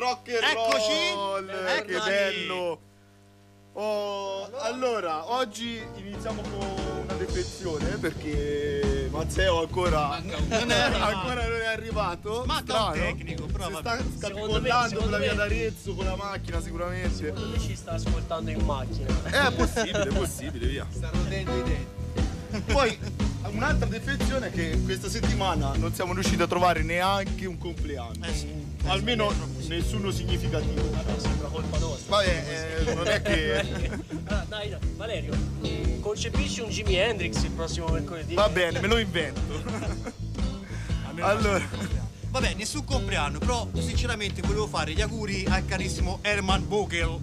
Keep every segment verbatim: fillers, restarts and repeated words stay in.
rock and roll. Eccoci. Che bello. Oh, allora, oggi iniziamo con una defezione perché Matteo ancora non è, ancora non è arrivato. Manca un tecnico, però si vabbè. sta scapicollando con la via d'Arezzo, con la macchina sicuramente. Secondo me ci sta ascoltando in macchina. È possibile, è possibile, via. Sta rodendo i denti. Poi un'altra defezione è che questa settimana non siamo riusciti a trovare neanche un compleanno. Eh sì. Almeno nessuno significativo. Vabbè, sembra colpa nostra. Vabbè, eh, non è che... Ah, dai, dai, Valerio, concepisci un Jimi Hendrix il prossimo mercoledì? Va bene, me lo invento. Allora, Vabbè, nessun compleanno, però sinceramente volevo fare gli auguri al carissimo Herman Vogel.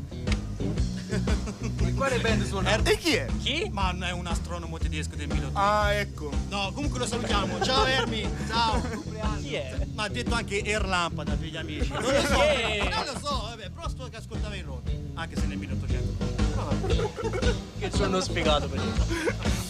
E quale band suona? e chi è? Chi? Man è un astronomo tedesco del milleottocento. Ah, ecco. No, comunque lo salutiamo. Ciao Ermi, ciao. Chi è? Ma ha detto anche Air Lampada per gli amici. Non lo so, Eh. non lo so, vabbè, però sto che ascoltava il rock, anche se nel milleottocento. Che sono spiegato per te.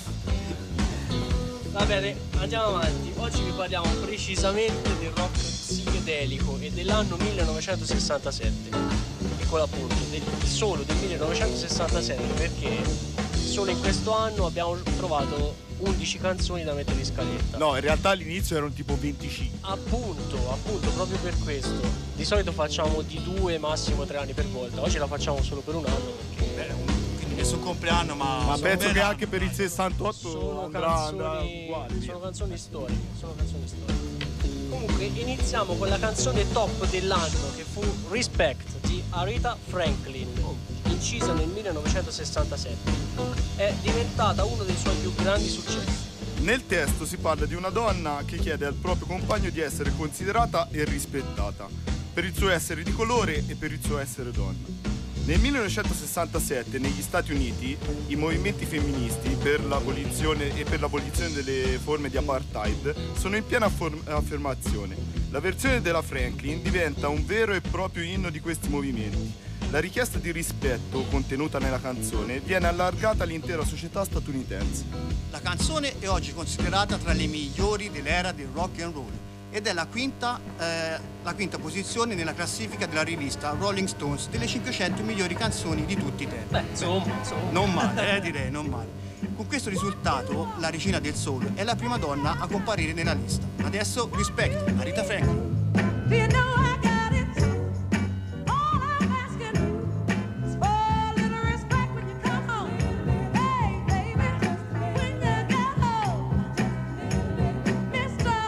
Va bene, andiamo avanti. Oggi vi parliamo precisamente del rock psichedelico e dell'anno millenovecentosessantasette. Piccolo appunto, del, solo del millenovecentosessantasette, perché solo in questo anno abbiamo trovato undici canzoni da mettere in scaletta. No, in realtà all'inizio erano tipo venticinque. Appunto, appunto, proprio per questo. Di solito facciamo di due, massimo tre anni per volta. Oggi la facciamo solo per un anno perché Beh, un- quindi nessun compleanno, ma... Ma sono penso che bene anche anni, per il dai. sessantotto sono andrà, andrà canzoni, uguale. via. sono canzoni storiche, sono canzoni storiche. Comunque iniziamo con la canzone top dell'anno che fu Respect di Aretha Franklin, incisa nel millenovecentosessantasette. È diventata uno dei suoi più grandi successi. Nel testo si parla di una donna che chiede al proprio compagno di essere considerata e rispettata per il suo essere di colore e per il suo essere donna. Nel millenovecentosessantasette negli Stati Uniti i movimenti femministi per l'abolizione e per l'abolizione delle forme di apartheid sono in piena affor- affermazione. La versione della Franklin diventa un vero e proprio inno di questi movimenti. La richiesta di rispetto contenuta nella canzone viene allargata all'intera società statunitense. La canzone è oggi considerata tra le migliori dell'era del rock and roll ed è la quinta, eh, la quinta posizione nella classifica della rivista Rolling Stones delle cinquecento migliori canzoni di tutti i tempi. Beh, insomma, insomma. Non male, eh, direi, non male. Con questo risultato, la regina del soul è la prima donna a comparire nella lista. Adesso, Respect, Aretha Franklin. Do you know I got it? All I'm asking is for a little respect when you come home. Hey, baby, when you get home, mister,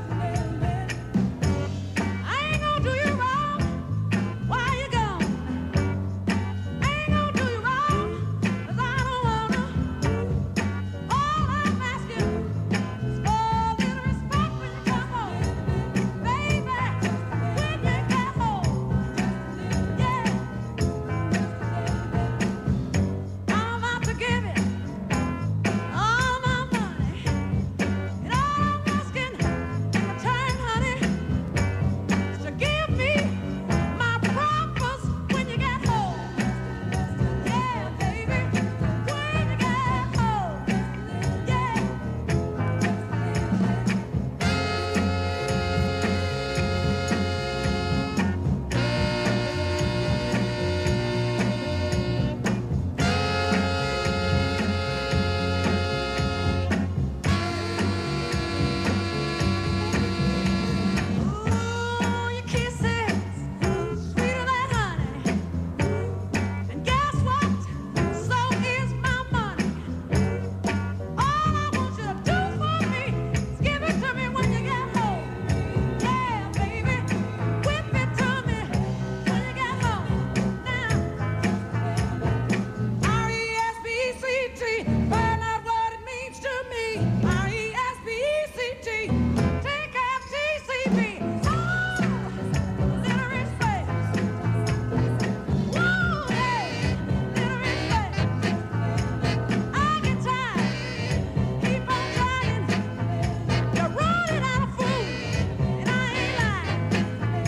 I ain't gonna do you wrong while you're gone. I ain't gonna do you wrong, 'cause I don't wanna. All I'm asking is for a little respect when you come home. Baby, when you get home, yeah. I'm out to give it all my money. And all I'm asking in return, honey, is to give me my promise when you get home. Yeah, baby, when you get home, yeah. Ooh, your kisses sweeter than honey. And guess what? So is my money. All I want you to do for me is give it to me when you get home. Yeah, baby, whip it to me when you get home. Now, R E S P E C T, find out what it means to me. R E S P E C T, take out T C B. Oh, little respect. Whoa, hey, little respect. I get tired, keep on trying. You're running out of food, and I ain't lying.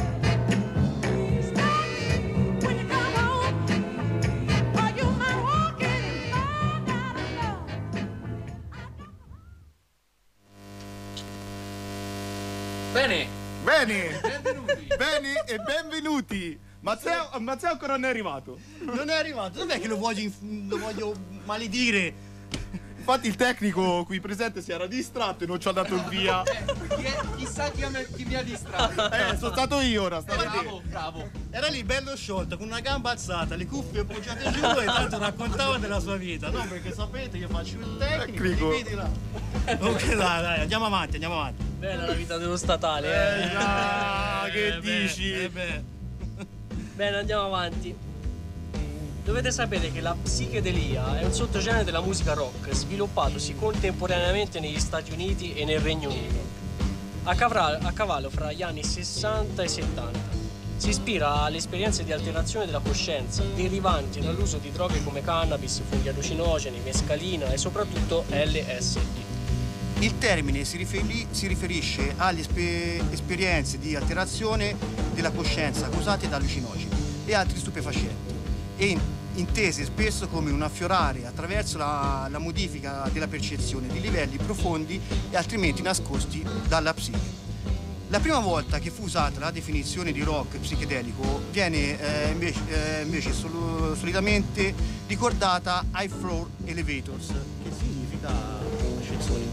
Stop when you come home, or you might walk in and find out alone. Bene, Bene, bene e benvenuti. Matteo, Matteo ancora non è arrivato. Non è arrivato, dov'è che lo voglio, lo voglio maledire? Infatti il tecnico qui presente si era distratto e non ci ha dato il via. Chi è- Chissà chi, mi- chi mi ha distratto. Eh, sono stato io ora, state Bravo, bravo. Era lì bello sciolto, con una gamba alzata, le cuffie appoggiate giù e tanto raccontava della sua vita. No, perché sapete, io faccio il tecnico, Tecnico. li vedi là. Ok, dai, dai, andiamo avanti, andiamo avanti. Bella la vita dello statale, Eh eh. già, che Eh beh, dici? eh beh. Bene, andiamo avanti. Dovete sapere che la psichedelia è un sottogenere della musica rock sviluppatosi contemporaneamente negli Stati Uniti e nel Regno Unito, a, cavra- a cavallo fra gli anni sessanta e settanta. Si ispira alle esperienze di alterazione della coscienza derivanti dall'uso di droghe come cannabis, funghi allucinogeni, mescalina e soprattutto L S D. Il termine si, riferi- si riferisce alle espe- esperienze di alterazione della coscienza causate da allucinogeni e altri stupefacenti, e in- intese spesso come un affiorare attraverso la, la modifica della percezione di livelli profondi e altrimenti nascosti dalla psiche. La prima volta che fu usata la definizione di rock psichedelico viene eh, invece, eh, invece solo- solitamente ricordata ai Floor Elevators, che significa ascensori.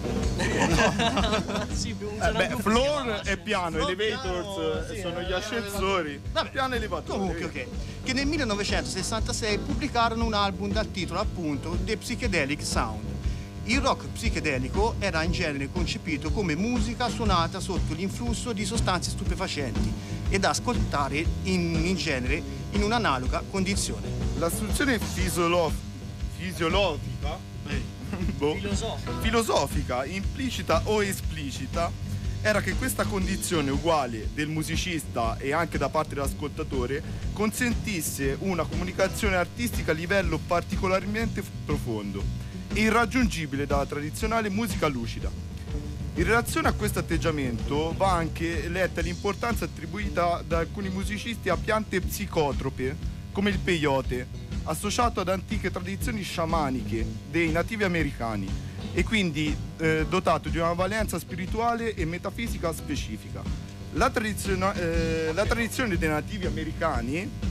Sì, Eh usano beh, più floor musica, è piano, Floor, elevators piano, eh, sì, sono eh, gli ascensori. Vabbè, Piano elevatore. Comunque, ok. Che nel millenovecentosessantasei pubblicarono un album dal titolo appunto The Psychedelic Sound. Il rock psichedelico era in genere concepito come musica suonata sotto l'influsso di sostanze stupefacenti e da ascoltare in, in genere in un'analoga condizione. La soluzione fisiolo- fisiologica, boh, filosofica. filosofica, implicita o esplicita, era che questa condizione uguale del musicista e anche da parte dell'ascoltatore consentisse una comunicazione artistica a livello particolarmente profondo e irraggiungibile dalla tradizionale musica lucida. In relazione a questo atteggiamento va anche letta l'importanza attribuita da alcuni musicisti a piante psicotrope, come il peyote, associato ad antiche tradizioni sciamaniche dei nativi americani e quindi eh, dotato di una valenza spirituale e metafisica specifica. La, tradizione- eh, la tradizione dei nativi americani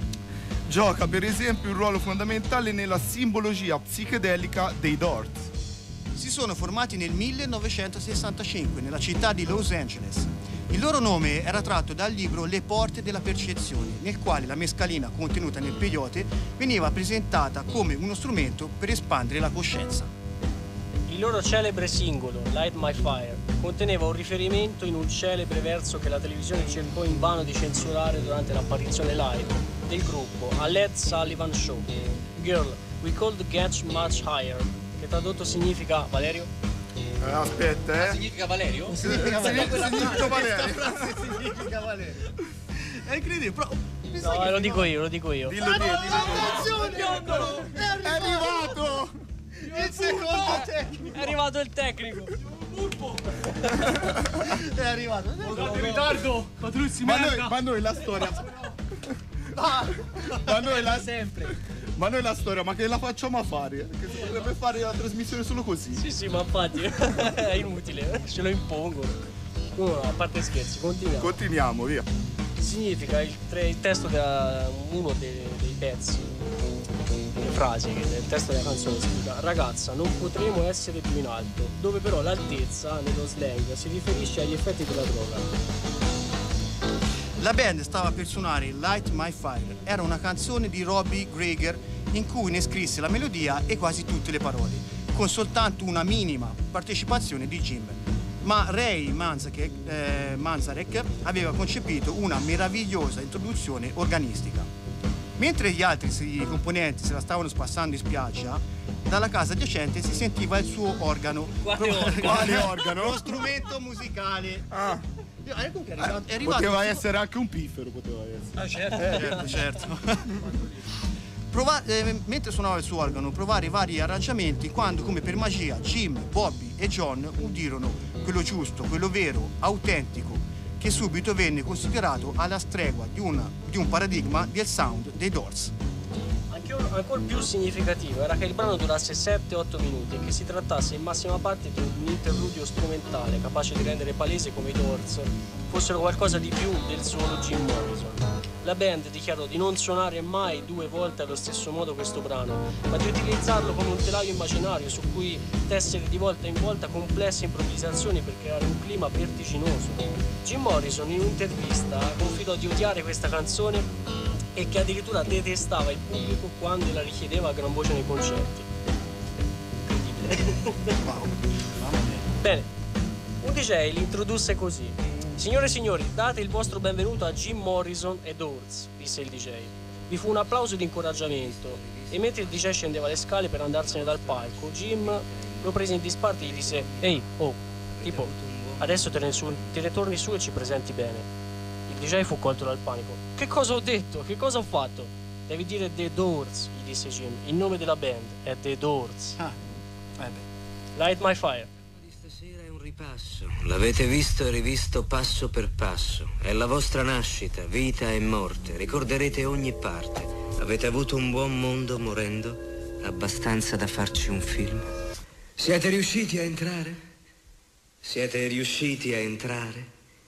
gioca per esempio un ruolo fondamentale nella simbologia psichedelica dei Doors. Si sono formati nel millenovecentosessantacinque nella città di Los Angeles. Il loro nome era tratto dal libro Le porte della percezione, nel quale la mescalina contenuta nel peyote veniva presentata come uno strumento per espandere la coscienza. Il loro celebre singolo, Light My Fire, conteneva un riferimento in un celebre verso che la televisione cercò invano di censurare durante l'apparizione live del gruppo a Led Sullivan Show. Girl, we could get much higher, che tradotto significa, Valerio? Eh, aspetta, eh. Significa Valerio? Significa Significa significa Valerio. Questa frase significa Valerio. È incredibile, però... mi sa No, che eh, lo fino- dico io, lo dico io. Dillo, dillo, dillo. Attenzione! È arrivato! Il secondo tecnico È arrivato il tecnico. è arrivato. In ritardo! Patruzzi, Ma noi, merda! ma noi la storia. Ma noi la, Sempre. ma noi la storia, ma che la facciamo a fare? Che si potrebbe fare la trasmissione solo così. Sì, sì, ma infatti è inutile, ce lo impongono. No, a parte scherzi, continuiamo. Continuiamo, via. Significa il, tre- il testo da uno dei, dei pezzi, delle frasi che nel testo della canzone significa: ragazza, non potremo essere più in alto, dove però l'altezza nello slang si riferisce agli effetti della droga. La band stava per suonare Light My Fire. Era una canzone di Robbie Greger in cui ne scrisse la melodia e quasi tutte le parole, con soltanto una minima partecipazione di Jim. Ma Ray Manzarek, eh, Manzarek aveva concepito una meravigliosa introduzione organistica. Mentre gli altri sei componenti se la stavano spassando in spiaggia, dalla casa adiacente si sentiva il suo organo. Quale Pro- organo? Quale organo? Lo strumento musicale. Ah, Io- ecco che è arrivato, è arrivato poteva il- essere anche un piffero, poteva essere. Ah, certo. certo, certo. Prova- eh, mentre suonava il suo organo, provare vari arrangiamenti quando, come per magia, Jim, Bobby e John udirono quello giusto, quello vero, autentico, che subito venne considerato alla stregua di, una, di un paradigma del sound dei Doors. Anche ancora più significativo era che il brano durasse sette otto minuti e che si trattasse in massima parte di un interludio strumentale capace di rendere palese come i Doors fossero qualcosa di più del solo Jim Morrison. La band dichiarò di non suonare mai due volte allo stesso modo questo brano, ma di utilizzarlo come un telaio immaginario su cui tessere di volta in volta complesse improvvisazioni per creare un clima vertiginoso. Jim Morrison in un'intervista confidò di odiare questa canzone e che addirittura detestava il pubblico quando la richiedeva a gran voce nei concerti. Incredibile. Wow. Mamma mia. Bene, un D J l'introdusse così. Signore e signori, date il vostro benvenuto a Jim Morrison e Doors, disse il D J. Vi fu un applauso di incoraggiamento e mentre il D J scendeva le scale per andarsene dal palco, Jim lo prese in disparte e gli disse: ehi, oh, tipo, adesso te ne, su, te ne torni su e ci presenti bene. Il D J fu colto dal panico. Che cosa ho detto? Che cosa ho fatto? Devi dire The Doors, gli disse Jim. Il nome della band è The Doors. Ah, eh beh. Light My Fire. Stasera è un ripasso. L'avete visto e rivisto passo per passo. È la vostra nascita, vita e morte. Ricorderete ogni parte. Avete avuto un buon mondo morendo? Abbastanza da farci un film? Siete riusciti a entrare? Siete riusciti a entrare?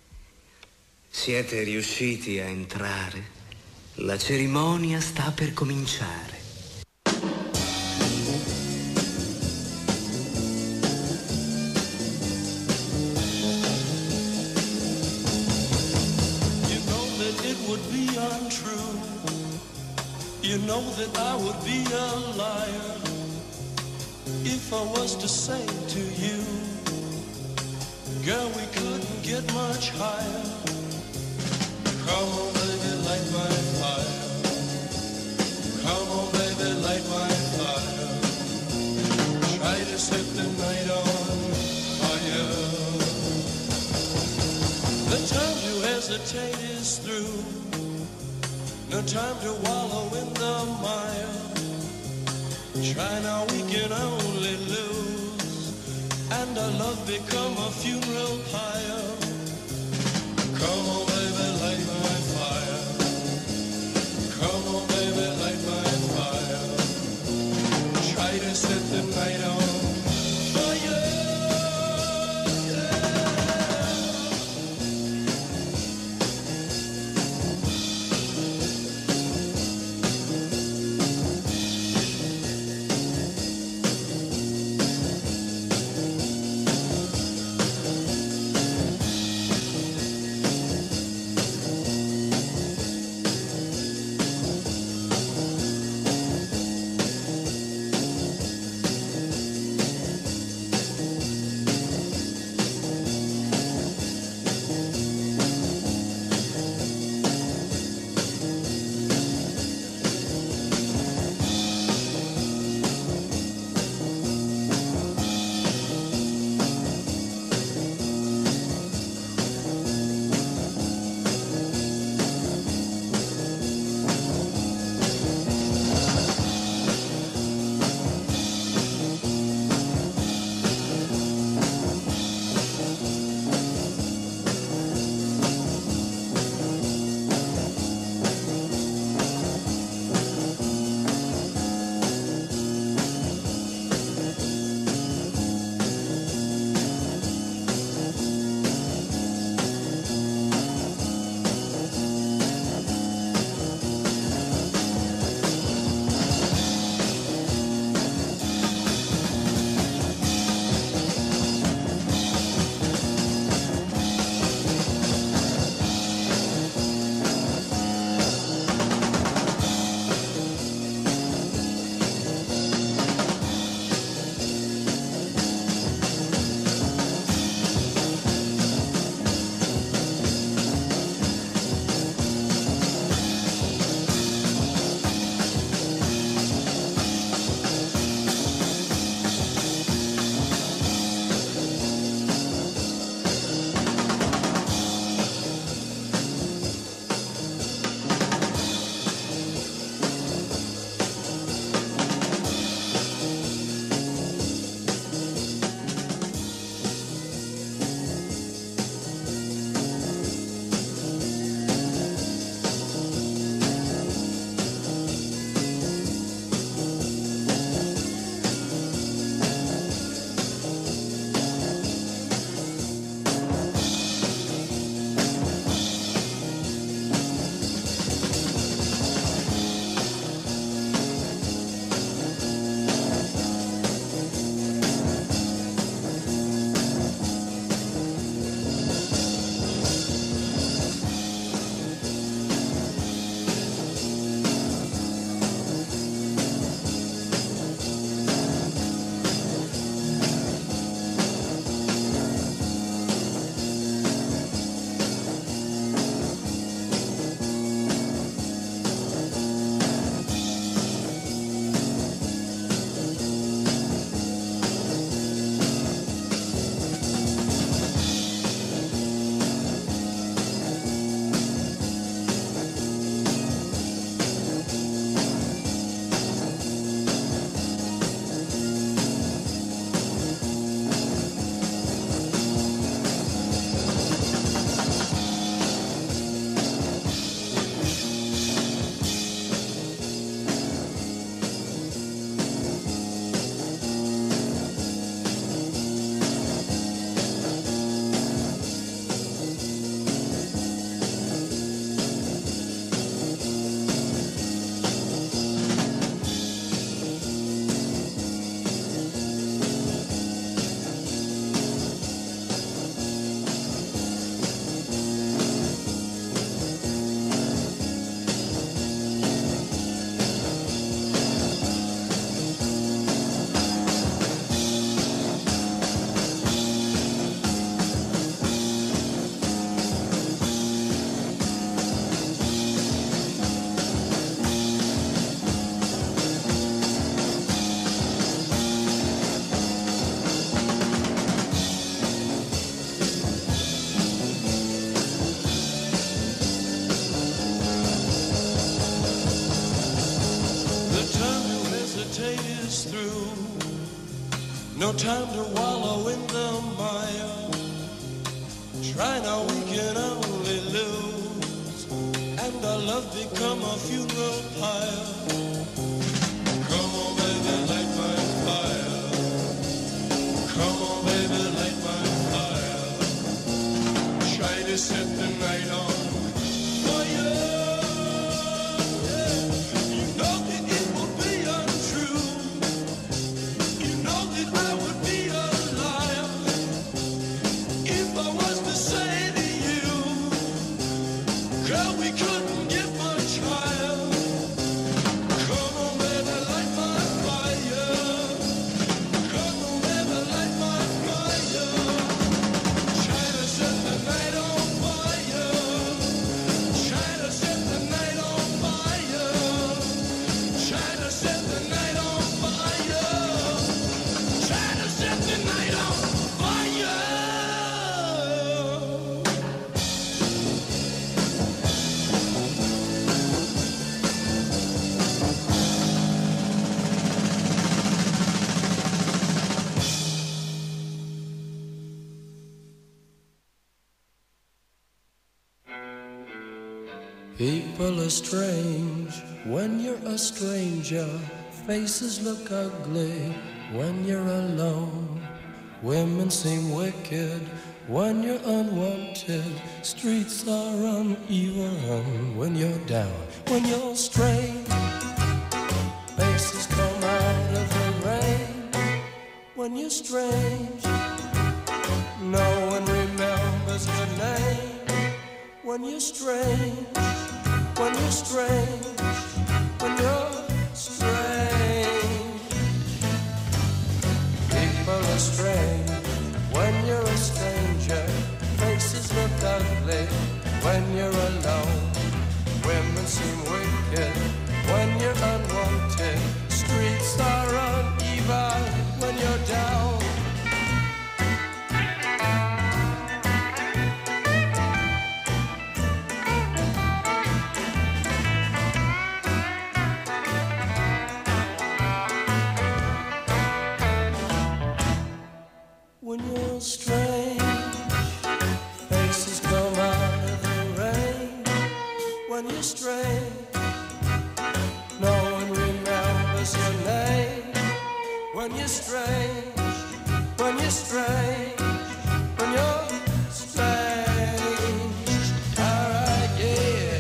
Siete riusciti a entrare? La cerimonia sta per cominciare. You know that I would be a liar if I was to say to you, girl, we couldn't get much higher. Come on, baby, light my fire. Come on, baby, light my fire. Try to set the night on fire. The time to hesitate is through. No time to wallow in the mire. Try now, we can only lose, and our love become a funeral pyre. Come on, baby, light my fire. Come on, baby, light my fire. Try to set the night on fire. No time to wallow in the mire. Try now, we can only lose, and our love become a funeral pyre. Come on, baby, light my fire. Come on, baby, light my fire. Try to set the night on fire. You know that it will be untrue. You know that I would be a liar if I was to say to you, girl, we couldn't get much higher. Come on, baby, light my fire. Come on, baby, light my fire. Try to set the night on fire. Try to set the night on fire. Try to set the night on fire. Try to set the night on fire. People are strange when you're a stranger. Faces look ugly when you're alone. Women seem wicked when you're unwanted. Streets are uneven when you're down. When you're strange, faces come out of the rain. When you're strange, no one remembers your name. When you're strange, when you're strange, when you're strange. People are strange when you're a stranger. Faces look ugly when you're alone. Women seem wicked when you're unwanted. Streets are uneven when you're down. When you're strange, faces come out of the rain. When you're strange, no one remembers your name. When you're strange, when you're strange, when you're strange. All right, yeah.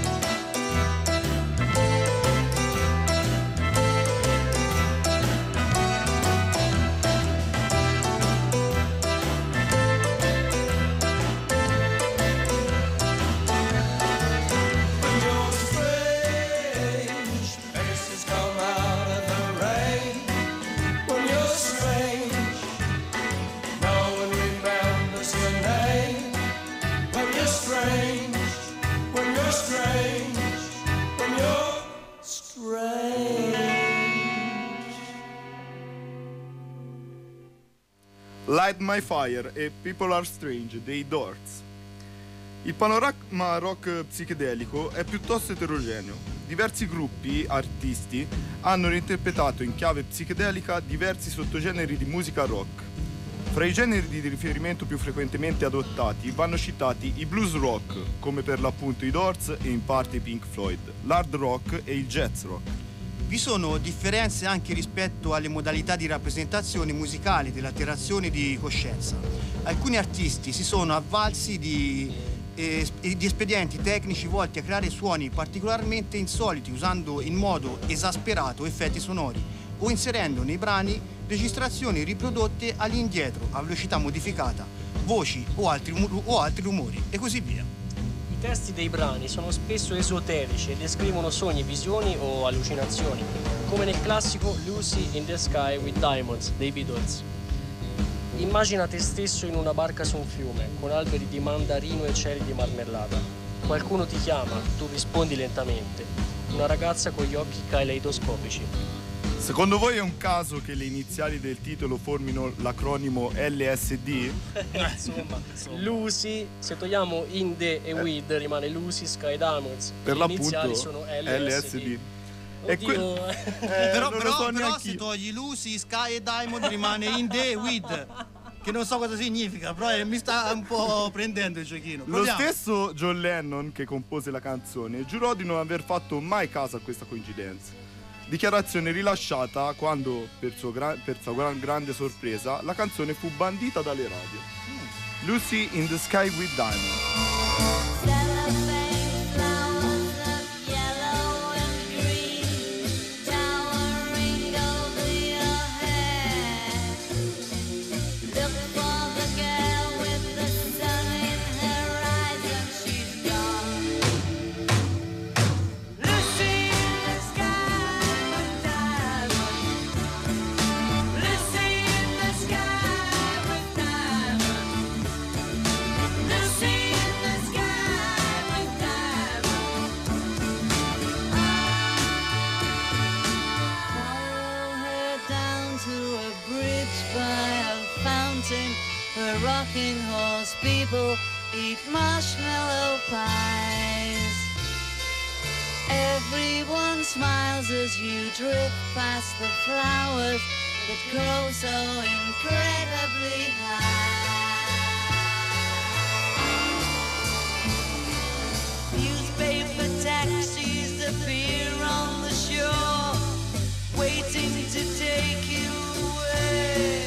When you're strange, faces come out of the rain. When you're strange, no one remembers your name. When you're strange, when you're strange, when you're strange. Light My Fire e People Are Strange dei Doors. Il panorama rock psichedelico è piuttosto eterogeneo. Diversi gruppi, artisti, hanno reinterpretato in chiave psichedelica diversi sottogeneri di musica rock. Fra i generi di riferimento più frequentemente adottati vanno citati i blues rock, come per l'appunto i Doors e in parte i Pink Floyd, l'hard rock e il jazz rock. Vi sono differenze anche rispetto alle modalità di rappresentazione musicale dell'alterazione di coscienza. Alcuni artisti si sono avvalsi di, eh, di espedienti tecnici volti a creare suoni particolarmente insoliti, usando in modo esasperato effetti sonori o inserendo nei brani registrazioni riprodotte all'indietro a velocità modificata, voci o altri, o altri rumori e così via. I testi dei brani sono spesso esoterici e descrivono sogni, visioni o allucinazioni, come nel classico Lucy in the Sky with Diamonds dei Beatles. Immagina te stesso in una barca su un fiume, con alberi di mandarino e cieli di marmellata. Qualcuno ti chiama, tu rispondi lentamente. Una ragazza con gli occhi caleidoscopici. Secondo voi è un caso che le iniziali del titolo formino l'acronimo L S D? Insomma, Lucy, se togliamo in the e with rimane Lucy Sky Diamonds. Per Le l'appunto iniziali sono L S D. L S D. E que- Oddio. eh, però non lo però, so però neanche se io. togli Lucy, Sky e Diamond rimane In The With, che non so cosa significa, però eh, mi sta un po' prendendo il giochino. Lo Proviamo. stesso John Lennon, che compose la canzone, giurò di non aver fatto mai caso a questa coincidenza. Dichiarazione rilasciata quando, per, suo gra- per sua gran- grande sorpresa, la canzone fu bandita dalle radio. Lucy in the Sky with Diamond. Where rocking horse people eat marshmallow pies. Everyone smiles as you drift past the flowers that grow so incredibly high. Newspaper taxis appear on the shore, waiting to take you away.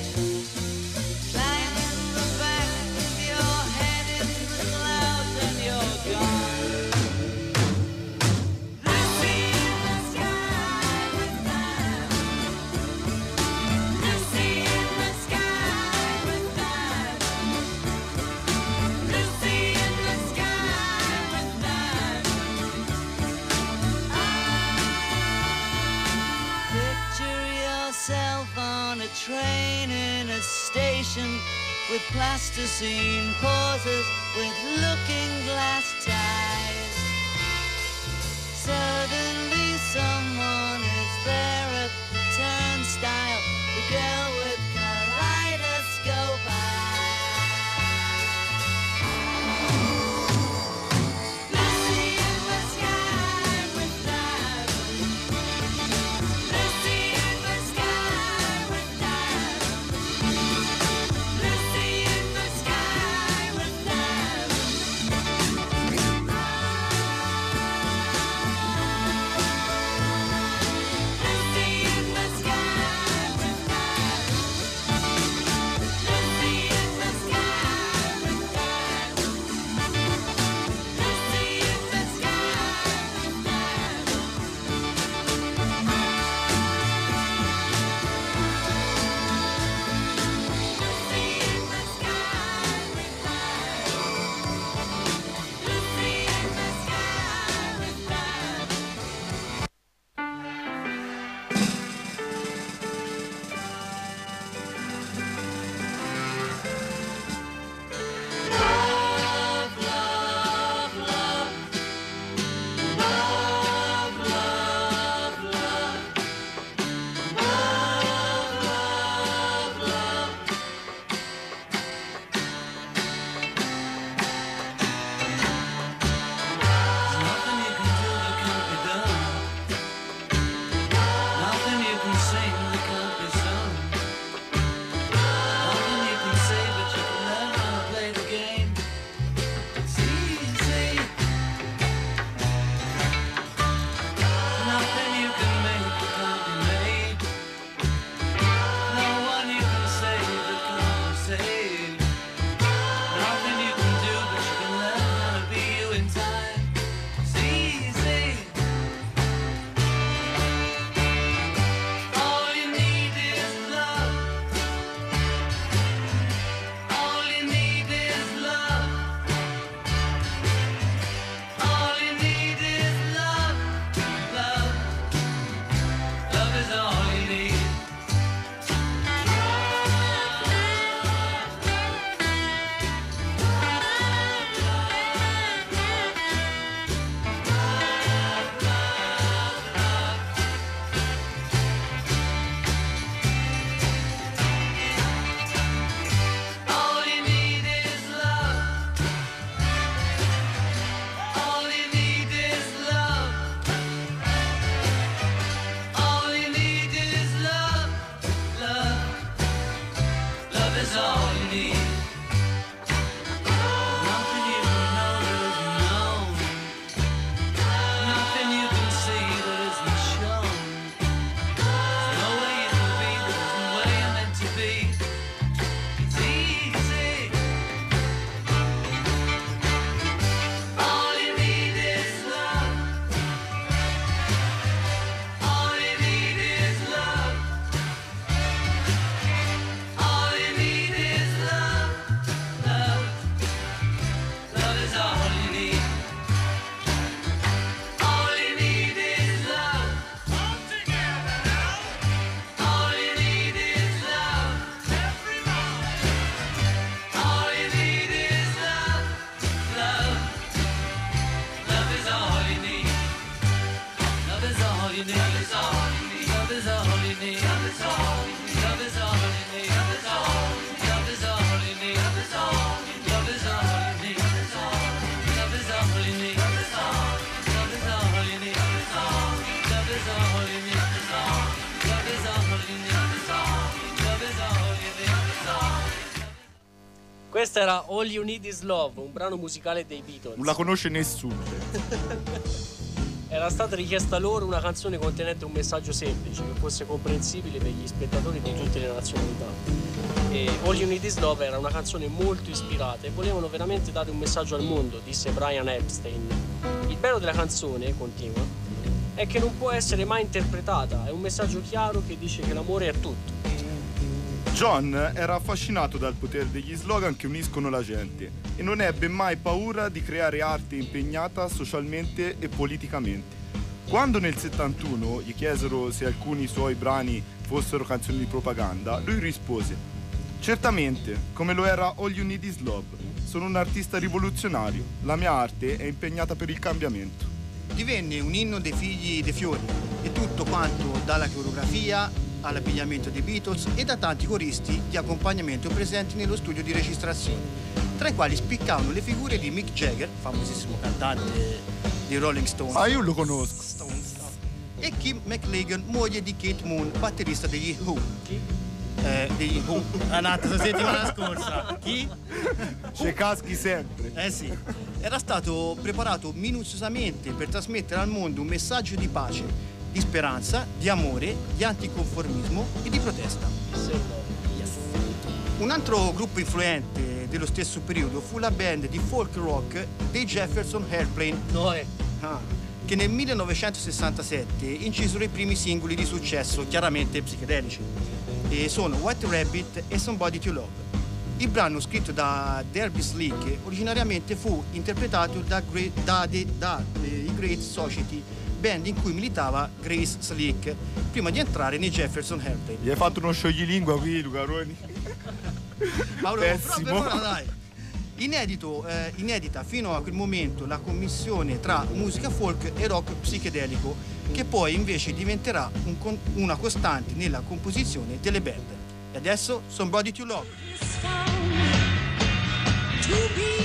Train in a station with plasticine pauses with looking glass ties. Suddenly someone is there at the turnstile, the girl with kaleidoscope eyes. Lucy in the sky with diamonds. Lucy in the sky with Lucy in the sky with diamonds. Love is all you need. Nothing you can know that isn't known. Nothing you can see that isn't shown. There's no way you can be that isn't where you're meant to be. It's easy. All you need is love. All you need is love. All you need is love. Love. Love is all you need. All you need is love. All together now. All you need is love. Everybody. All you need is love. Love. Love is all you need. Love is all you need. Love is all you need. Love is all you need. Love is all you need. Love is all you need. Love is all. Love is all you need. Love is all. Love is all you need. Love is all. Love is all you need. Love is all. Love is all you need. Love is all. Love is all you need. Love is all. Love is all you need. Love is all. Love is all you need. Love is all. Questa era All You Need Is Love, un brano musicale dei Beatles. Non la conosce nessuno. Era stata richiesta loro una canzone contenente un messaggio semplice che fosse comprensibile per gli spettatori di tutte le nazionalità. E All You Need Is Love era una canzone molto ispirata e volevano veramente dare un messaggio al mondo, disse Brian Epstein. Il bello della canzone, continua, è che non può essere mai interpretata, è un messaggio chiaro che dice che l'amore è tutto. John era affascinato dal potere degli slogan che uniscono la gente e non ebbe mai paura di creare arte impegnata socialmente e politicamente. Quando nel settantuno gli chiesero se alcuni suoi brani fossero canzoni di propaganda, lui rispose: certamente, come lo era All You Need Is Love. Sono un artista rivoluzionario, la mia arte è impegnata per il cambiamento. Divenne un inno dei figli dei fiori e tutto quanto dalla coreografia all'abbigliamento dei Beatles e da tanti coristi di accompagnamento presenti nello studio di registrazione, tra i quali spiccavano le figure di Mick Jagger, famosissimo cantante dei Rolling Stones, Ah, io lo conosco. Stones, e Kim McLagan, moglie di Kate Moon, batterista degli Who. Eh, degli Who. Ah, nato la settimana scorsa. Chi? C'è caschi sempre. Eh sì. Era stato preparato minuziosamente per trasmettere al mondo un messaggio di pace, di speranza, di amore, di anticonformismo e di protesta. Yes. Un altro gruppo influente dello stesso periodo fu la band di folk rock dei Jefferson Airplane, Noi. ah, che nel millenovecentosessantasette incisero i primi singoli di successo, chiaramente psichedelici, e sono White Rabbit e Somebody to Love. Il brano, scritto da Derby Slick, originariamente fu interpretato da, Gre- da, de- da eh, i Great Society, band in cui militava Grace Slick, prima di entrare nei Jefferson Airplane. Gli hai fatto uno scioglilingua qui, Lucaroni. Mauro, Pessimo. però, però, dai. Inedito, eh, inedita fino a quel momento la commissione tra musica folk e rock psichedelico, che poi invece diventerà un con- una costante nella composizione delle band. E adesso Somebody to Love. To be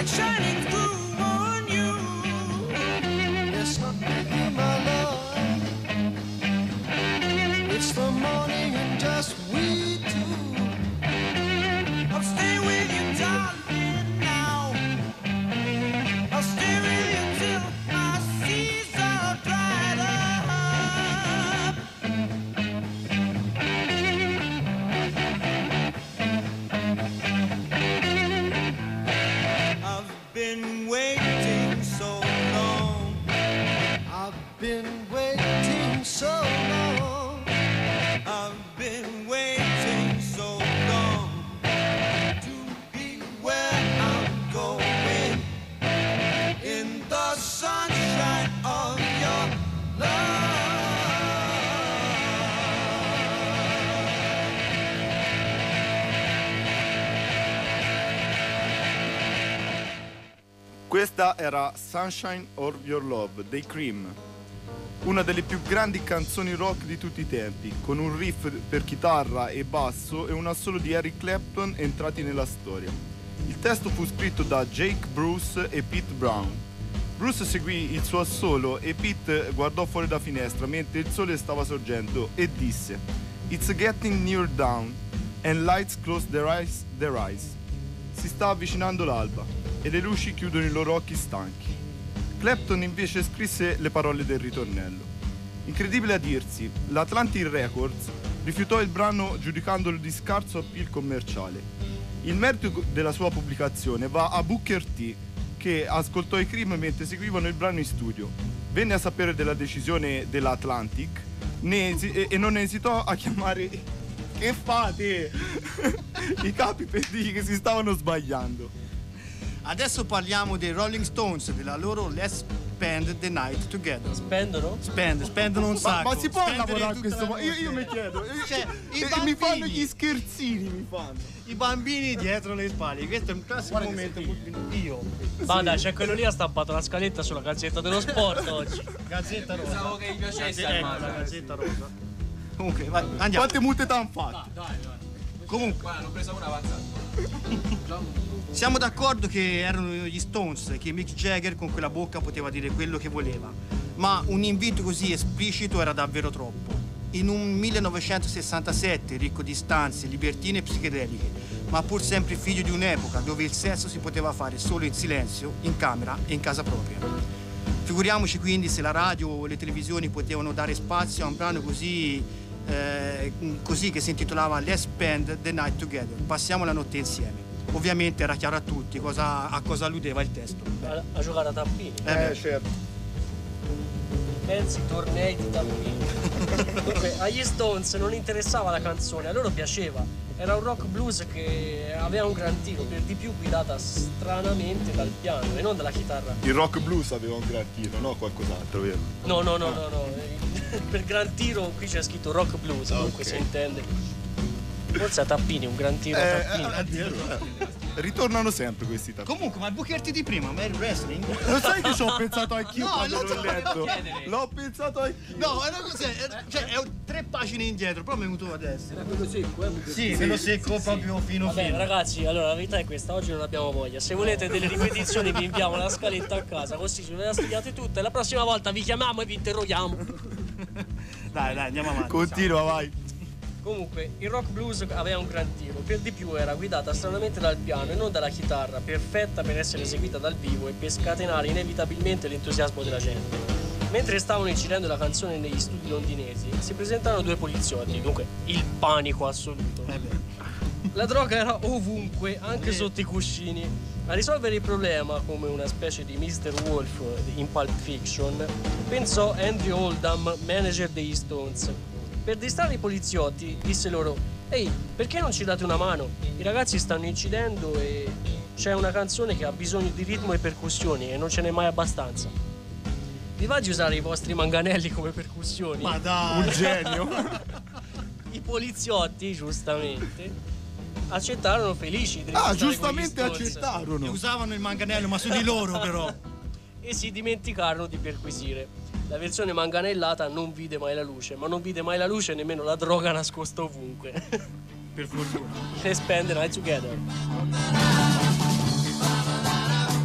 light shining through on you. It's not you, my love. It's the morning and just we two. I'll stay with you, darling, now. I'll stay with you till my seas are dried up. I've been waiting so long. I've been waiting so long. I've been waiting so long to be where I'm going, in the sunshine of your love. Questa era Sunshine of Your Love dei Cream, una delle più grandi canzoni rock di tutti i tempi, con un riff per chitarra e basso e un assolo di Eric Clapton entrati nella storia. Il testo fu scritto da Jake Bruce e Pete Brown. Bruce seguì il suo assolo e Pete guardò fuori da finestra mentre il sole stava sorgendo e disse: "It's getting near dawn and lights close their eyes, their eyes." Si sta avvicinando l'alba e le luci chiudono i loro occhi stanchi. Clapton invece scrisse le parole del ritornello. Incredibile a dirsi, l'Atlantic Records rifiutò il brano giudicandolo di scarso appeal commerciale. Il merito della sua pubblicazione va a Booker T, che ascoltò i Cream mentre seguivano il brano in studio. Venne a sapere della decisione dell'Atlantic ne esi- e-, e non esitò a chiamare "Che fate?" i capi per dirgli che si stavano sbagliando. Adesso parliamo dei Rolling Stones, della loro Let's Spend the Night Together. Spendono? Spend, spendono un Ma, sacco. ma si può Spendere lavorare a tutta questo la modo? Io, notte. io mi chiedo. io- Cioè, i e- e mi bambini. fanno gli scherzini, mi fanno. I bambini dietro le spalle, questo è un classico momento. Io, Vada, c'è quello lì ha stampato la scaletta sulla Gazzetta dello Sport oggi. Gazzetta Rosa. Pensavo che gli piacesse Ecco, al la mare. Gazzetta Rosa. Comunque, vai, andiamo. Quante multe t'han fatto? Dai, dai. Comunque, Guarda, l'ho presa una avanzata. siamo d'accordo che erano gli Stones, che Mick Jagger con quella bocca poteva dire quello che voleva, ma un invito così esplicito era davvero troppo. In un millenovecentosessantasette ricco di stanze libertine e psichedeliche, ma pur sempre figlio di un'epoca dove il sesso si poteva fare solo in silenzio, in camera e in casa propria. Figuriamoci quindi se la radio o le televisioni potevano dare spazio a un brano così, eh, così che si intitolava Let's Spend the Night Together, passiamo la notte insieme. Ovviamente era chiaro a tutti cosa, a cosa alludeva il testo. A, a giocare a tappini. Eh beh, certo. Pensi tornei di tappini. Comunque, agli Stones non interessava la canzone, a loro piaceva. Era un rock blues che aveva un gran tiro, per di più guidata stranamente dal piano e non dalla chitarra. Il rock blues aveva un gran tiro, no? Qualcos'altro, vero? No, no, no, no, no. Per gran tiro qui c'è scritto rock blues, comunque Ok. si intende. Forse a tappini, un gran tiro a Eh, tappini. eh, addirittura. Ritornano sempre questi tappini. comunque, ma il Booker T di prima, ma è il wrestling? Lo sai che ci ho pensato anch'io No, quando non l'ho so, letto? chiedere. L'ho pensato anch'io. No, è una cosa, è, cioè è tre pagine indietro, però mi è venuto adesso. Era quello secco, eh? Sì, quello secco proprio fino Vabbè fino. ragazzi, allora la verità è questa, oggi non abbiamo voglia. Se volete delle ripetizioni vi inviamo la scaletta a casa, così ce le studiate tutte e la prossima volta vi chiamiamo e vi interroghiamo. Dai, dai, andiamo avanti. Continua, vai. Comunque, il rock blues aveva un gran tiro, per di più era guidata stranamente dal piano e non dalla chitarra, perfetta per essere eseguita dal vivo e per scatenare inevitabilmente l'entusiasmo della gente. Mentre stavano incidendo la canzone negli studi londinesi, si presentarono due poliziotti, dunque il panico assoluto. Eh beh. La droga era ovunque, anche sotto i cuscini. A risolvere il problema, come una specie di mister Wolf in Pulp Fiction, pensò Andrew Oldham, manager degli Stones. Per distrarre i poliziotti, disse loro: "Ehi, perché non ci date una mano? I ragazzi stanno incidendo e c'è una canzone che ha bisogno di ritmo e percussioni e non ce n'è mai abbastanza. Vi va di usare i vostri manganelli come percussioni?" Ma dai. Un genio. I poliziotti, giustamente, accettarono felici di Ah, restare con gli giustamente Stones. accettarono. Usavano il manganello, ma su di loro però. E si dimenticarono di perquisire. La versione manganellata non vide mai la luce, ma non vide mai la luce nemmeno la droga nascosta ovunque. Per fortuna. Let's spend the night together.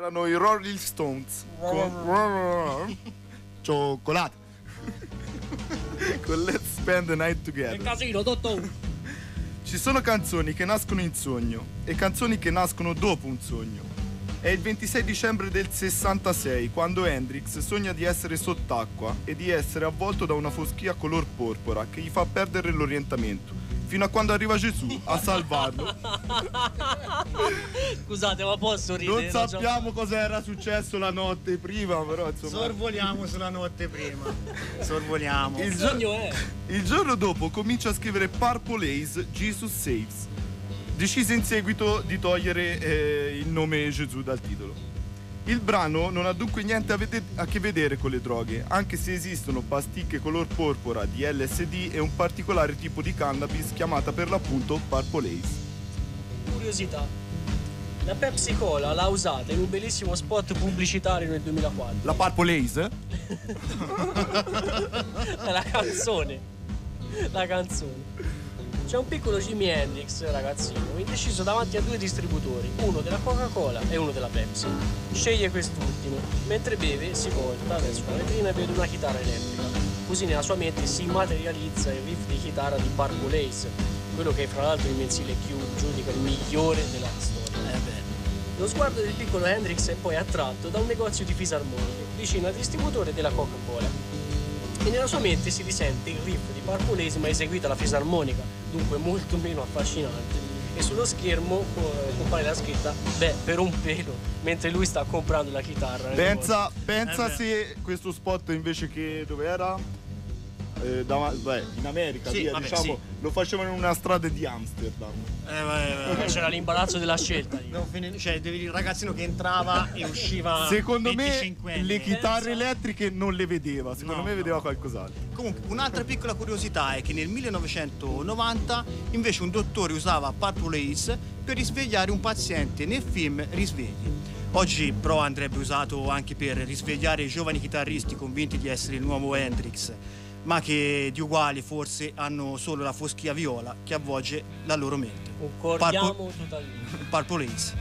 erano i Rolling Stones con cioccolata con Let's Spend the Night Together. Che casino, dottore! Ci sono canzoni che nascono in sogno e canzoni che nascono dopo un sogno. È il ventisei dicembre del sessantasei quando Hendrix sogna di essere sott'acqua e di essere avvolto da una foschia color porpora che gli fa perdere l'orientamento, fino a quando arriva Gesù a salvarlo. Scusate, ma posso ridere? Non sappiamo cosa era successo la notte prima, però insomma. Sorvoliamo sulla notte prima. Sorvoliamo. Il, Il gio- sogno è... il giorno dopo comincia a scrivere Purple Haze, Jesus Saves. Decise in seguito di togliere eh, il nome Gesù dal titolo. Il brano non ha dunque niente a, vede- a che vedere con le droghe, anche se esistono pasticche color porpora di L S D e un particolare tipo di cannabis chiamata per l'appunto Purple Haze. Curiosità. La Pepsi Cola l'ha usata in un bellissimo spot pubblicitario nel duemilaquattro. La Purple Haze? È la canzone. La canzone. C'è un piccolo Jimi Hendrix, ragazzino, indeciso davanti a due distributori, uno della Coca-Cola e uno della Pepsi. Sceglie quest'ultimo. Mentre beve, si volta verso la vetrina e vede una chitarra elettrica. Così nella sua mente si materializza il riff di chitarra di Purple Haze, quello che fra l'altro il mensile Q giudica il migliore della storia. Eh beh. Lo sguardo del piccolo Hendrix è poi attratto da un negozio di fisarmoniche, vicino al distributore della Coca-Cola. E nella sua mente si risente il riff di Purple Haze ma eseguita alla fisarmonica, dunque molto meno affascinante. E sullo schermo eh, compare la scritta "Beh, per un pelo", mentre lui sta comprando la chitarra. nel Pensa, pensa Eh se questo spot invece che dove era? Eh, da- beh, in America, Sì, via, vabbè, diciamo, sì. lo facevano in una strada di Amsterdam. Eh, vai, vai, negozio. vai. C'era l'imbarazzo della scelta lì. Non fini- cioè, devi dire il ragazzino che entrava e usciva. Secondo me venticinquenne. le chitarre Esatto. elettriche non le vedeva, secondo No, me no. vedeva qualcos'altro. Comunque, un'altra piccola curiosità è che nel millenovecentonovanta invece un dottore usava Purple Haze per risvegliare un paziente nel film Risvegli. Oggi però andrebbe usato anche per risvegliare i giovani chitarristi convinti di essere il nuovo Hendrix, ma che di uguali forse hanno solo la foschia viola che avvolge la loro mente. Concordiamo Purple- totalmente. Purple Haze.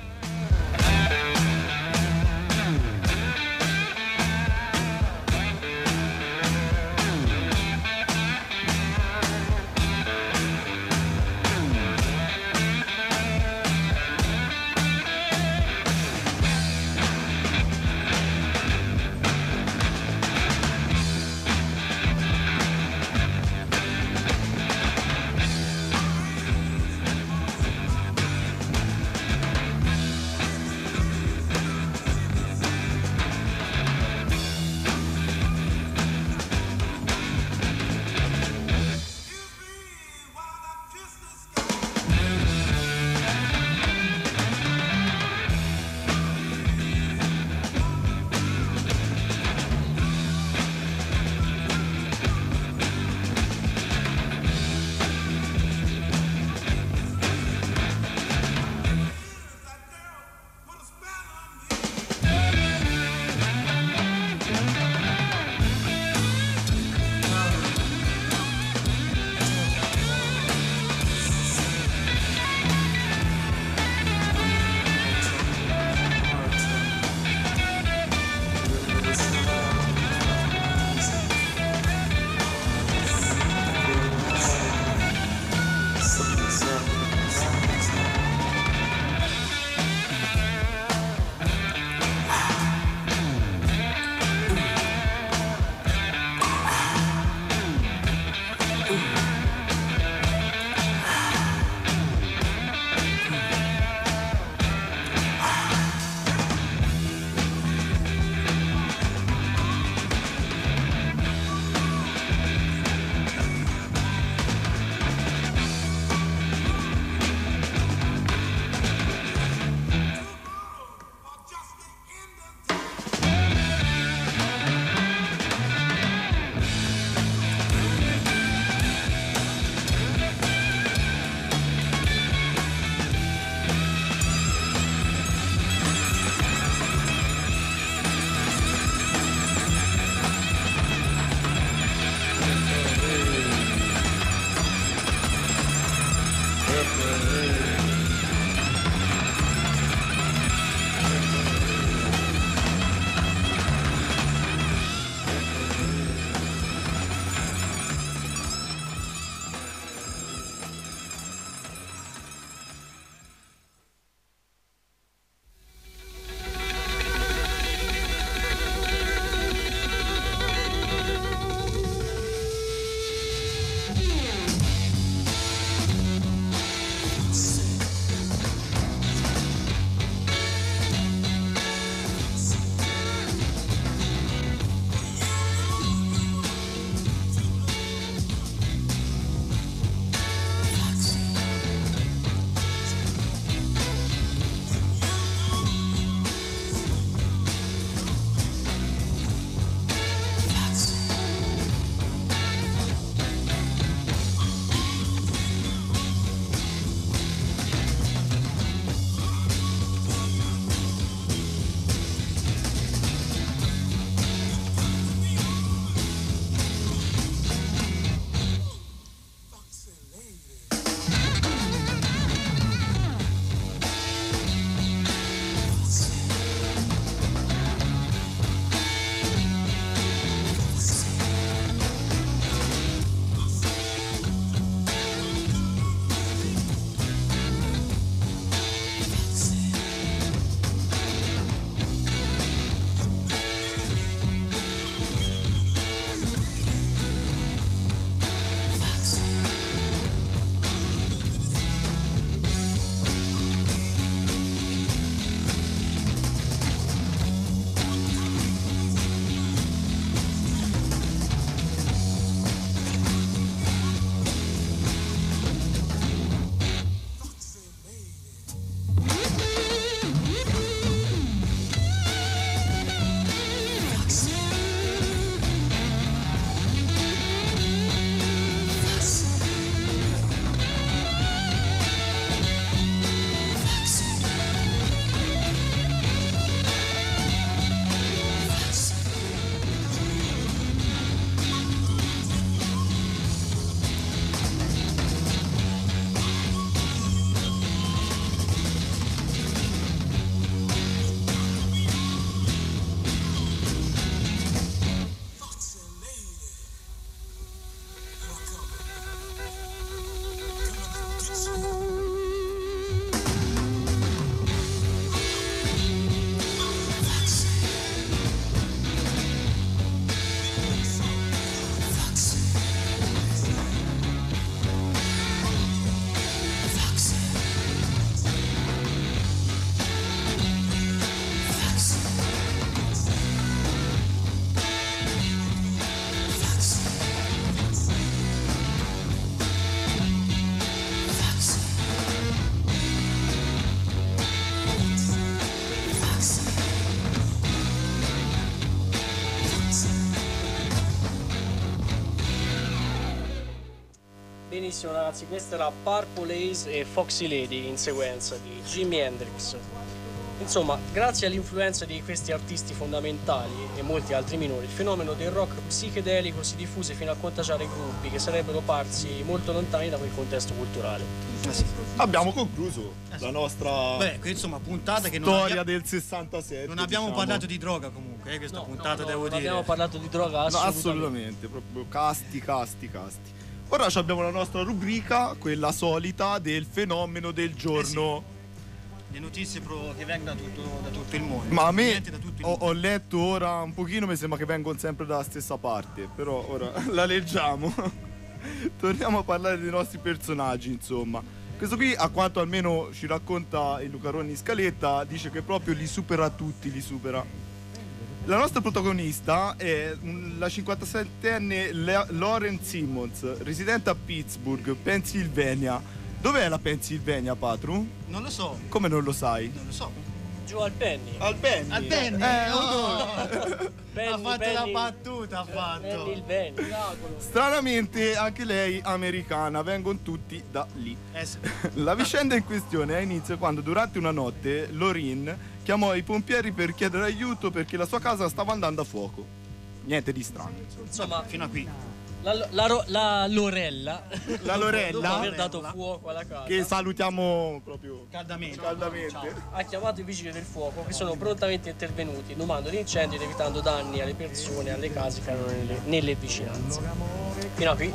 Benissimo ragazzi, questa era Purple Haze e Foxy Lady in sequenza di Jimi Hendrix. Insomma, grazie all'influenza di questi artisti fondamentali e molti altri minori, il fenomeno del rock psichedelico si diffuse fino a contagiare gruppi che sarebbero parsi molto lontani da quel contesto culturale. Eh sì. Abbiamo concluso Eh sì. la nostra Beh, qui, insomma, puntata che non storia abbia- del sessantasette. non abbiamo diciamo. parlato di droga comunque, eh, questa No, puntata no, no, devo non dire. abbiamo parlato di droga No, assolutamente. assolutamente, proprio casti, casti, casti. Ora abbiamo la nostra rubrica, quella solita del fenomeno del giorno. Le notizie pro- che vengono da tutto, da tutto il mondo. Ma a me Niente da tutto il ho, mondo. ho letto ora un pochino, mi sembra che vengono sempre dalla stessa parte, però ora la leggiamo. Torniamo a parlare dei nostri personaggi, insomma. Questo qui, a quanto almeno ci racconta il Lucaroni in scaletta, dice che proprio li supera tutti, li supera. La nostra protagonista è la cinquantasettenne Le- Lauren Simmons, residente a Pittsburgh, Pennsylvania. Dov'è la Pennsylvania, Patru? Non lo so, Come non lo sai? non lo so. Giù al Penny. Al Benny. Al Benny. Eh, Oh! Benny, ha fatto Benny. la battuta, ha fatto. Benny il Benny, miracolo. Stranamente anche lei americana, vengono tutti da lì. Eh sì. La vicenda in questione ha inizio quando durante una notte Lorin chiamò i pompieri per chiedere aiuto perché la sua casa stava andando a fuoco. Niente di strano. Insomma, Fino a qui. la, la, ro- la Lorella, La Lorella, dopo aver dato Lorella. fuoco alla casa, che salutiamo proprio Caldamente. caldamente. ha chiamato i vigili del fuoco che sono prontamente intervenuti, inumando l'incendio ed evitando danni alle persone e alle case che erano nelle, nelle vicinanze. Fino a qui,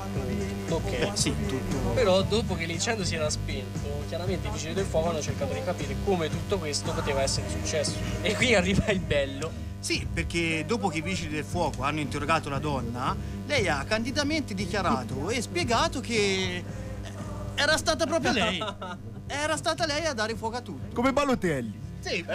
ok. Sì, tutto. Però dopo che l'incendio si era spento, chiaramente i vigili del fuoco hanno cercato di capire come tutto questo poteva essere successo. E qui arriva il bello. Sì, perché dopo che i vigili del fuoco hanno interrogato la donna, lei ha candidamente dichiarato e spiegato che era stata proprio lei. Era stata lei a dare fuoco a tutti. Come Balotelli. Sì.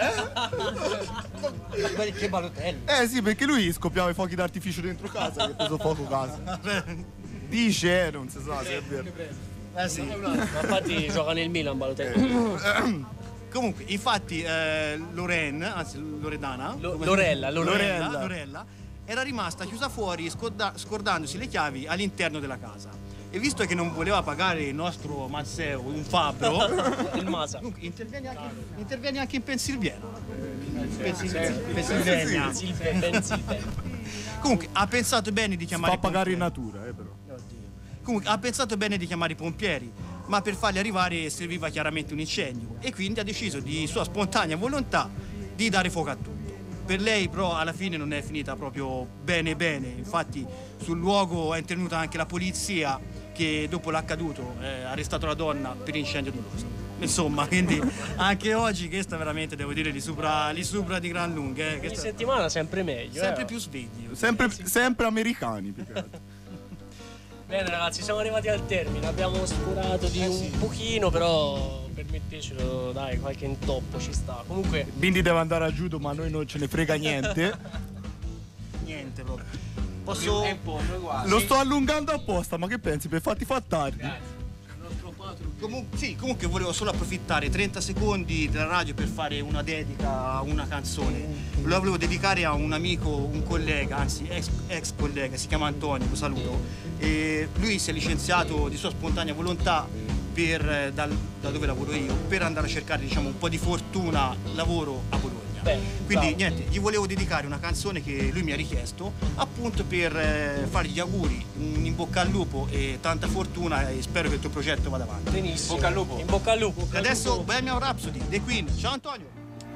Che balotelli. Eh sì, perché lui scoppiava i fuochi d'artificio dentro casa, che ha preso fuoco casa. Dice, eh, non si sa se è vero. Eh sì. Ma infatti gioca nel Milan Balotelli. Comunque, infatti, eh, Loren, anzi Loredana, Lo- come- Lorella, Lorella. Lorella, Lorella, era rimasta chiusa fuori scorda- scordandosi le chiavi all'interno della casa. E visto che non voleva pagare il nostro Mazzeo un fabbro, Il Masa. comunque, interviene anche, interviene anche in Pennsylvania. Pennsylvania. Pennsylvania. Silve, Ben Silve. Comunque, ha pensato bene di Si chiamare fa i pagare in pompieri. natura, eh però. Comunque, ha pensato bene di chiamare i pompieri, ma per farli arrivare serviva chiaramente un incendio e quindi ha deciso di sua spontanea volontà di dare fuoco a tutto. Per lei però alla fine non è finita proprio bene bene, infatti sul luogo è intervenuta anche la polizia che dopo l'accaduto eh, ha arrestato la donna per incendio doloso. Insomma, quindi anche oggi questa veramente devo dire li supera, li supera di gran lunga. Eh. Ogni Questa- settimana sempre meglio. sempre eh. più svegli. Sempre, sempre americani, più che altro. Bene ragazzi, siamo arrivati al termine, abbiamo sforato di Eh un sì. pochino, però permettetecelo, dai, qualche intoppo ci sta. Comunque, Bindi deve andare a judo, ma a noi non ce ne frega niente. Niente proprio. Posso... Lo sto allungando apposta, ma che pensi? Per farti far tardi. Comun- sì, comunque volevo solo approfittare trenta secondi della radio per fare una dedica a una canzone. Lo volevo dedicare a un amico, un collega, anzi ex, ex collega, si chiama Antonio, lo saluto. E lui si è licenziato di sua spontanea volontà per, eh, dal- da dove lavoro io, per andare a cercare diciamo, un po' di fortuna lavoro a Bologna. bene, Quindi bravo. niente, gli volevo dedicare una canzone che lui mi ha richiesto appunto per eh, fargli gli auguri, un in bocca al lupo e tanta fortuna e spero che il tuo progetto vada avanti. Benissimo. Bocca al lupo. In bocca al lupo. E adesso Bohemian Rhapsody, The Queen. Ciao Antonio!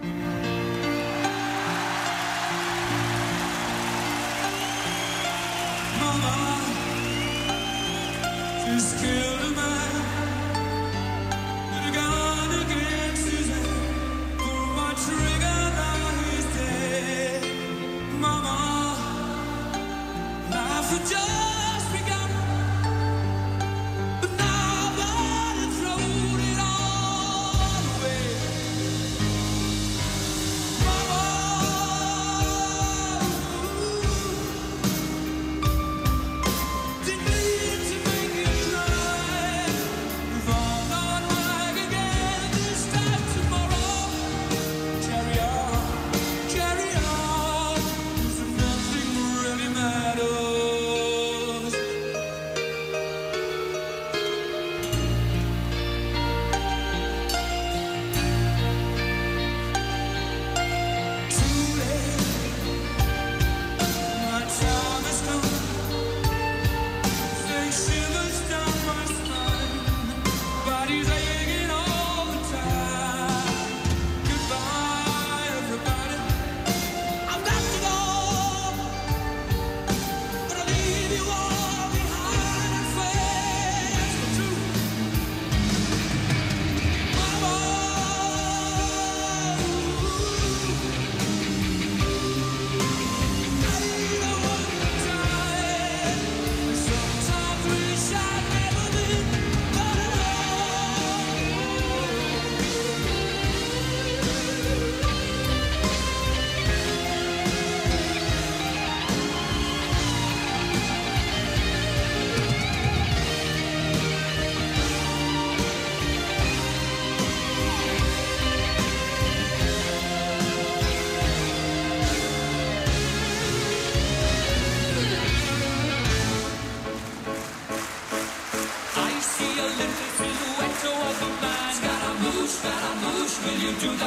Just begun, but now that it's thrown it all away,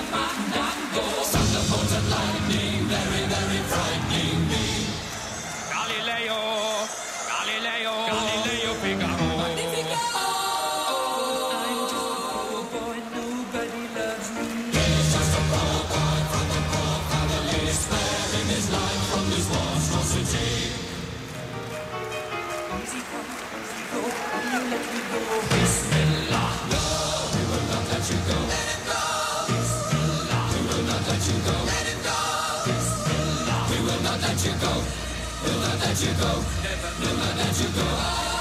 Galileo, Galileo, Galileo Figaro. I'm just a poor boy, nobody loves me. He's just a poor boy from the poor family, sparing his life from this monstrosity. Easy come, easy go, will you let me go? Bismillah, no, we will not let you go. Let him go. Bismillah, we will not let you go. Let him go. Bismillah, we will not let you go. We'll not let you go. Never, we'll not let you go.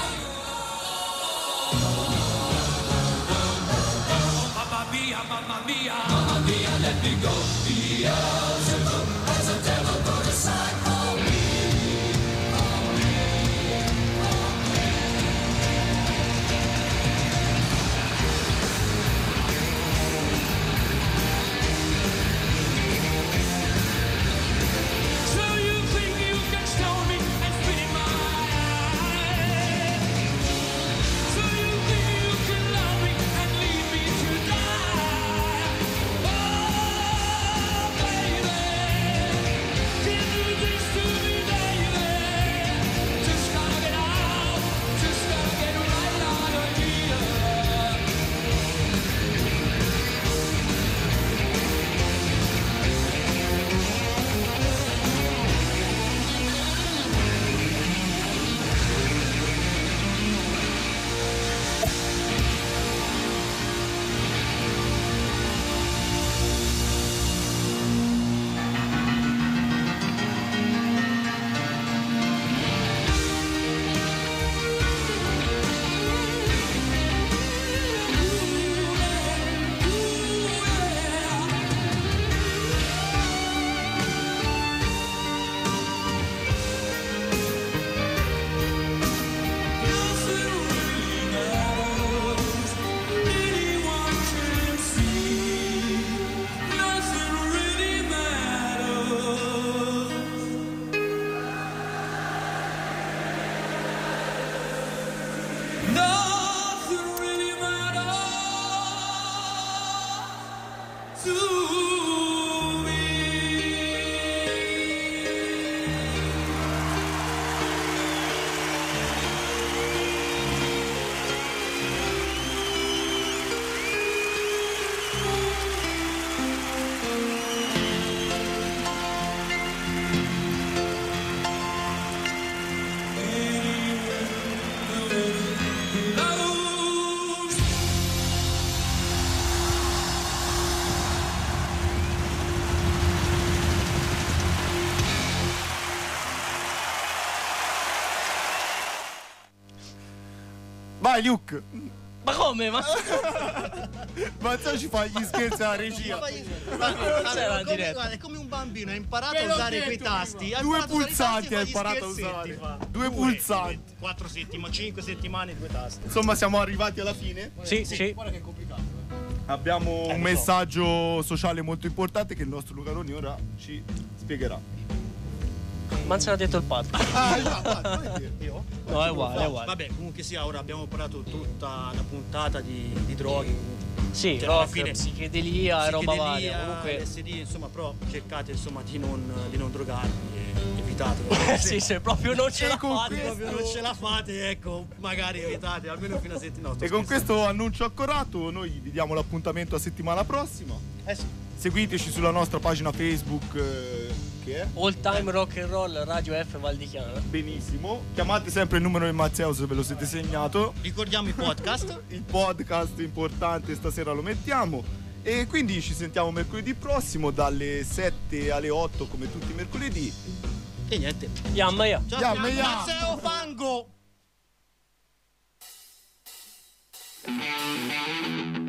Mamma mia, mamma mia, mamma mia, let me go. Beelzebub has a devil put aside for me. So you think you can stone me and spit in my eye? So you think you can love me and leave me to die? Oh, baby, can you do this to me, baby? Just gotta get out, just gotta get right out of here. Vai Luke! Ma come? Ma Ma sai ci fai gli scherzi alla regia? Ma- c'era la allora, come, diretta. guarda, è come un bambino, ha imparato Ve a l'ho usare detto quei tasti. ha Due imparato a usare i pulsanti tasti e ha fa gli imparato a scherzetti, usare. fa. Due pulsanti. Quattro settimane, cinque settimane, due tasti. Insomma siamo arrivati alla fine. sì, sì. Guarda che è complicato. Abbiamo un messaggio sociale molto importante che il nostro Lucaroni ora ci spiegherà. Ma se l'ha detto il padre. Ah, no, guarda, Io? No, è uguale, è uguale. Vabbè, comunque sia, ora abbiamo parlato tutta una puntata di, di droghe. Sì, Cioè, alla rock, fine- psichedelia e roba varia. Psichedelia, Comunque, L S D, insomma, però cercate insomma di non, di non drogarvi e evitate. eh, sì, se proprio non ce E la con fate. questo- Proprio non ce la fate, ecco, magari evitate almeno fino a settimana. E con questo annuncio accorato noi vi diamo l'appuntamento a settimana prossima. Eh sì. Seguiteci sulla nostra pagina Facebook eh, che è All Time Rock and Roll Radio F Valdichiana. benissimo. Chiamate sempre il numero di Mazzeo se ve lo siete segnato. Ricordiamo i podcast. Il podcast importante stasera lo mettiamo. E quindi ci sentiamo mercoledì prossimo dalle sette alle otto come tutti i mercoledì. E niente. Yamma ya. Ciao, Yamma, yamma. Matteo Fango.